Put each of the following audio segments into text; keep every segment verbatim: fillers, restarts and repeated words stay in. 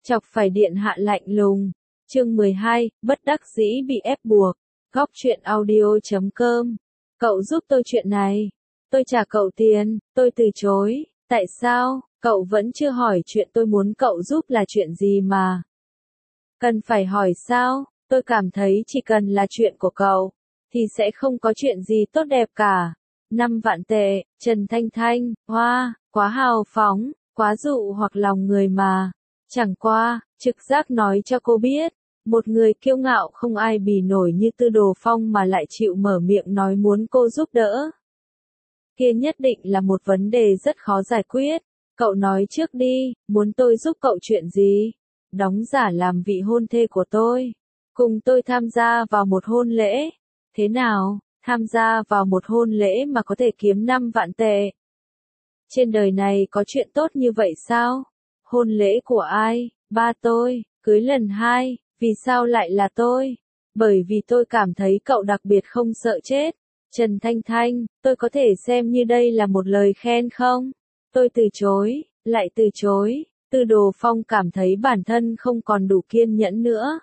Chọc phải điện hạ lạnh lùng. Chương mười hai, bất đắc dĩ bị ép buộc. Góc truyện audio chấm com. Cậu giúp tôi chuyện này. Tôi trả cậu tiền, tôi từ chối. Tại sao, cậu vẫn chưa hỏi chuyện tôi muốn cậu giúp là chuyện gì mà. Cần phải hỏi sao, tôi cảm thấy chỉ cần là chuyện của cậu, thì sẽ không có chuyện gì tốt đẹp cả. Năm vạn tệ, Trần Thanh Thanh, hoa, quá hào phóng, quá dụ hoặc lòng người mà. Chẳng qua, trực giác nói cho cô biết, một người kiêu ngạo không ai bì nổi như Tư Đồ Phong mà lại chịu mở miệng nói muốn cô giúp đỡ. Kia nhất định là một vấn đề rất khó giải quyết. Cậu nói trước đi, muốn tôi giúp cậu chuyện gì? Đóng giả làm vị hôn thê của tôi. Cùng tôi tham gia vào một hôn lễ. Thế nào, tham gia vào một hôn lễ mà có thể kiếm năm vạn tệ? Trên đời này có chuyện tốt như vậy sao? Hôn lễ của ai? Ba tôi, cưới lần hai, vì sao lại là tôi? Bởi vì tôi cảm thấy cậu đặc biệt không sợ chết. Trần Thanh Thanh, tôi có thể xem như đây là một lời khen không? Tôi từ chối, lại từ chối. Tư Đồ Phong cảm thấy bản thân không còn đủ kiên nhẫn nữa.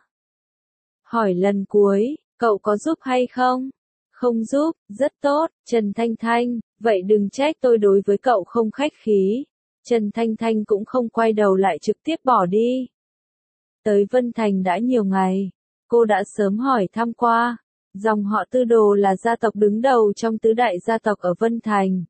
Hỏi lần cuối, cậu có giúp hay không? Không giúp, rất tốt. Trần Thanh Thanh, vậy đừng trách tôi đối với cậu không khách khí. Trần Thanh Thanh cũng không quay đầu lại trực tiếp bỏ đi. Tới Vân Thành đã nhiều ngày, cô đã sớm hỏi thăm qua. Dòng họ Tư Đồ là gia tộc đứng đầu trong tứ đại gia tộc ở Vân Thành.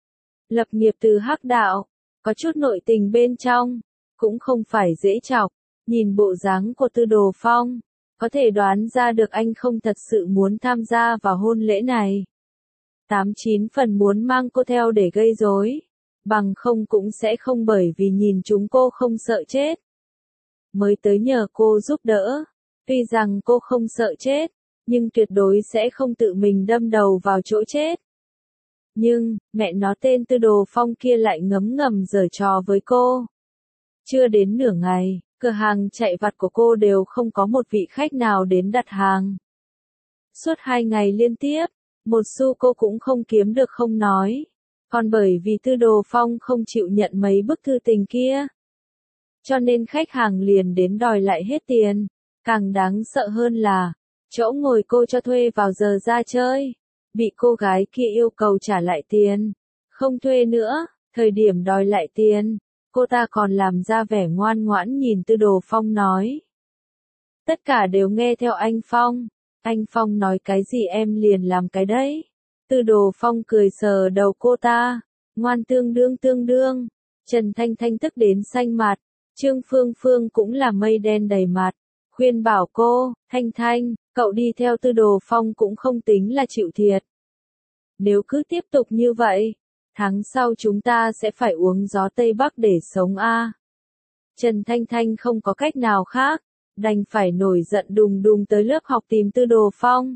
Lập nghiệp từ hắc đạo, có chút nội tình bên trong, cũng không phải dễ chọc. Nhìn bộ dáng của Tư Đồ Phong, có thể đoán ra được anh không thật sự muốn tham gia vào hôn lễ này. Tám chín phần muốn mang cô theo để gây rối, bằng không cũng sẽ không bởi vì nhìn chúng cô không sợ chết. Mới tới nhờ cô giúp đỡ, tuy rằng cô không sợ chết, nhưng tuyệt đối sẽ không tự mình đâm đầu vào chỗ chết. Nhưng, mẹ nó tên Tư Đồ Phong kia lại ngấm ngầm giở trò với cô. Chưa đến nửa ngày, cửa hàng chạy vặt của cô đều không có một vị khách nào đến đặt hàng. Suốt hai ngày liên tiếp, một xu cô cũng không kiếm được không nói. Còn bởi vì Tư Đồ Phong không chịu nhận mấy bức thư tình kia, cho nên khách hàng liền đến đòi lại hết tiền. Càng đáng sợ hơn là, chỗ ngồi cô cho thuê vào giờ ra chơi, bị cô gái kia yêu cầu trả lại tiền. Không thuê nữa, thời điểm đòi lại tiền, cô ta còn làm ra vẻ ngoan ngoãn nhìn Tư Đồ Phong nói. Tất cả đều nghe theo anh Phong. Anh Phong nói cái gì em liền làm cái đấy. Tư Đồ Phong cười sờ đầu cô ta. Ngoan tương đương tương đương. Trần Thanh Thanh tức đến xanh mặt. Trương Phương Phương cũng là mây đen đầy mặt. Khuyên bảo cô, Thanh Thanh, cậu đi theo Tư Đồ Phong cũng không tính là chịu thiệt. Nếu cứ tiếp tục như vậy, tháng sau chúng ta sẽ phải uống gió Tây Bắc để sống a. À. Trần Thanh Thanh không có cách nào khác, đành phải nổi giận đùng đùng tới lớp học tìm Tư Đồ Phong.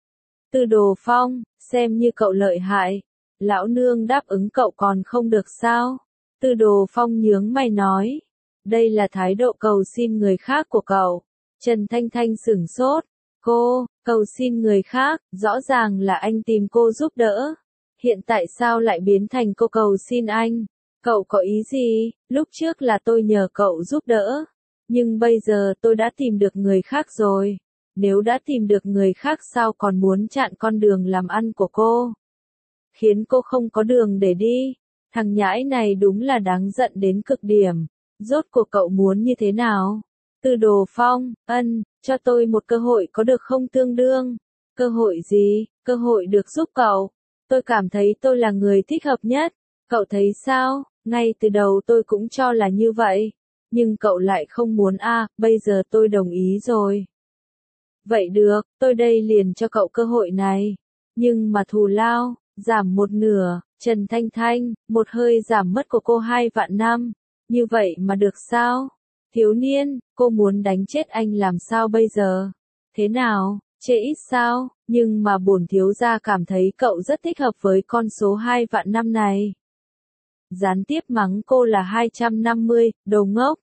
Tư Đồ Phong, xem như cậu lợi hại, lão nương đáp ứng cậu còn không được sao? Tư Đồ Phong nhướng mày nói, đây là thái độ cầu xin người khác của cậu. Trần Thanh Thanh sửng sốt, cô, cầu xin người khác, rõ ràng là anh tìm cô giúp đỡ. Hiện tại sao lại biến thành cô cầu xin anh? Cậu có ý gì? Lúc trước là tôi nhờ cậu giúp đỡ, nhưng bây giờ tôi đã tìm được người khác rồi. Nếu đã tìm được người khác sao còn muốn chặn con đường làm ăn của cô? Khiến cô không có đường để đi. Thằng nhãi này đúng là đáng giận đến cực điểm. Rốt cuộc cậu muốn như thế nào? Tư Đồ Phong, ân, cho tôi một cơ hội có được không tương đương? Cơ hội gì? Cơ hội được giúp cậu. Tôi cảm thấy tôi là người thích hợp nhất. Cậu thấy sao? Ngay từ đầu tôi cũng cho là như vậy. Nhưng cậu lại không muốn a, à, bây giờ tôi đồng ý rồi. Vậy được, tôi đây liền cho cậu cơ hội này. Nhưng mà thù lao, giảm một nửa. Trần Thanh Thanh, một hơi giảm mất của cô hai vạn năm. Như vậy mà được sao? Thiếu niên, cô muốn đánh chết anh làm sao bây giờ? Thế nào, chê ít sao? Nhưng mà bổn thiếu gia cảm thấy cậu rất thích hợp với con số hai vạn năm này. Gián tiếp mắng cô là hai trăm năm mươi, đồ ngốc.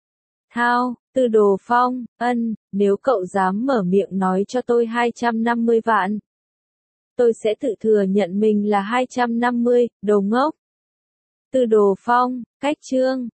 Thao, Tư Đồ Phong, ân, nếu cậu dám mở miệng nói cho tôi hai trăm năm mươi vạn, tôi sẽ tự thừa nhận mình là hai trăm năm mươi, đồ ngốc. Tư Đồ Phong, cách chương,